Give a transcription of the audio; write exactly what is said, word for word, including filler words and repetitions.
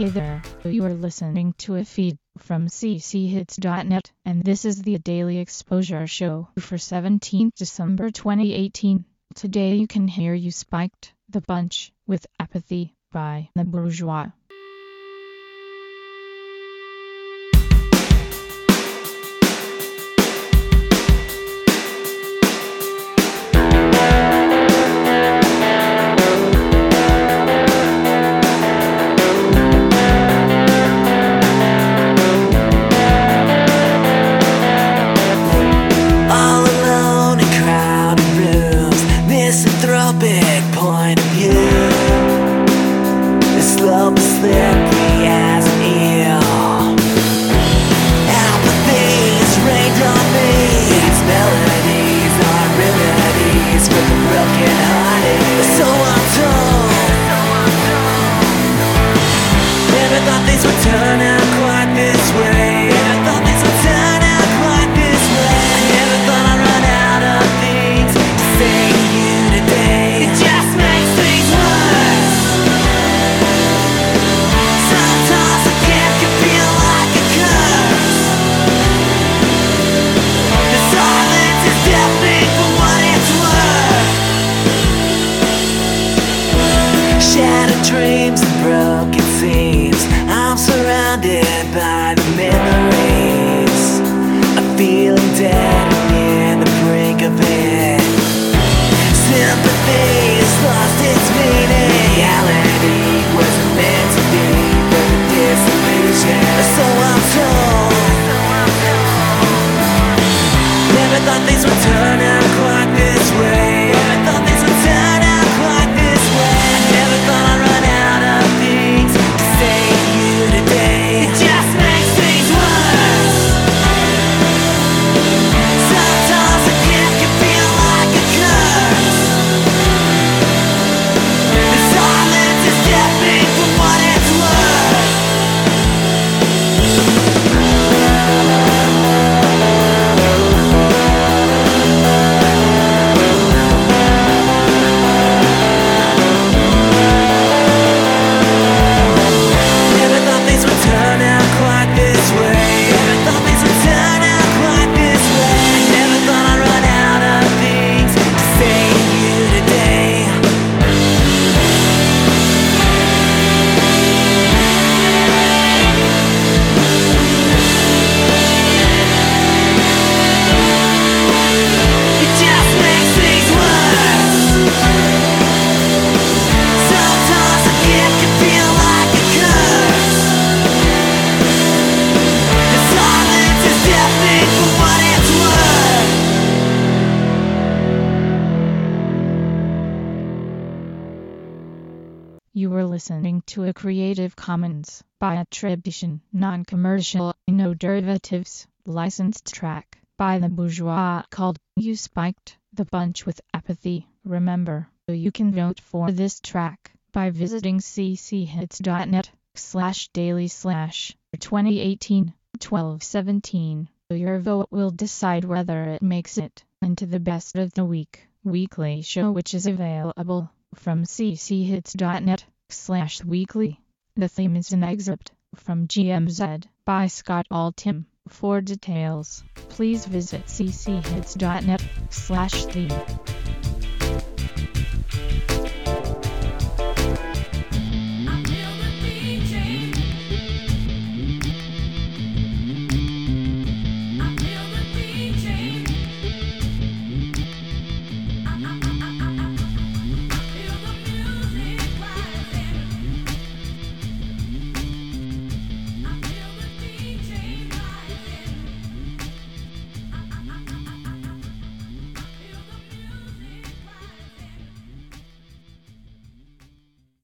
Hey there, you are listening to a feed from c c hits dot net, and this is the Daily Exposure Show for seventeenth December twenty eighteen. Today you can hear You Spiked the Bunch with Apathy by The Bourgeois. Misanthropic point of view. This love is slippery as an eel. Apathy has rained on me. These melodies are remedies for the broken hearted. So I'm told. Never thought things would turn out quite this way. Never thought things would turn out quite this way. I never thought I'd run out of things to say to you today. It just makes things worse. Sometimes a gift can feel like a curse. The silence is deafening for what it's worth. Shattered dreams and broken scenes. I'm surrounded by the memories of feeling dead and near the brink of it. Sympathy has lost its meaning. Reality wasn't meant to be but a disillusion. So I'm told. Never thought things would turn out quite this way. Never thought things would turn out quite this way. I never thought I'd run out of things to say to you today. It just makes things worse. Sometimes a gift can feel like a curse. The silence is deafening for what it's worth. Never thought things would turn out quite this way. Never thought things would turn out quite this way. I never thought I'd run out of things to say to you today. It just makes things worse. Sometimes a gift can feel like a curse. The silence is deafening for what it's worth. You were listening to a Creative Commons by attribution, non-commercial, no derivatives, licensed track by The Bourgeois called You Spiked the Bunch with Apathy. Remember, you can vote for this track by visiting c c hits dot net slash daily slash twenty eighteen twelve seventeen. Your vote will decide whether it makes it into the best of the week weekly show, which is available from c c hits dot net slash weekly. The theme is an excerpt from G M Z by Scott Altham. For details, please visit c c hits dot net slash theme.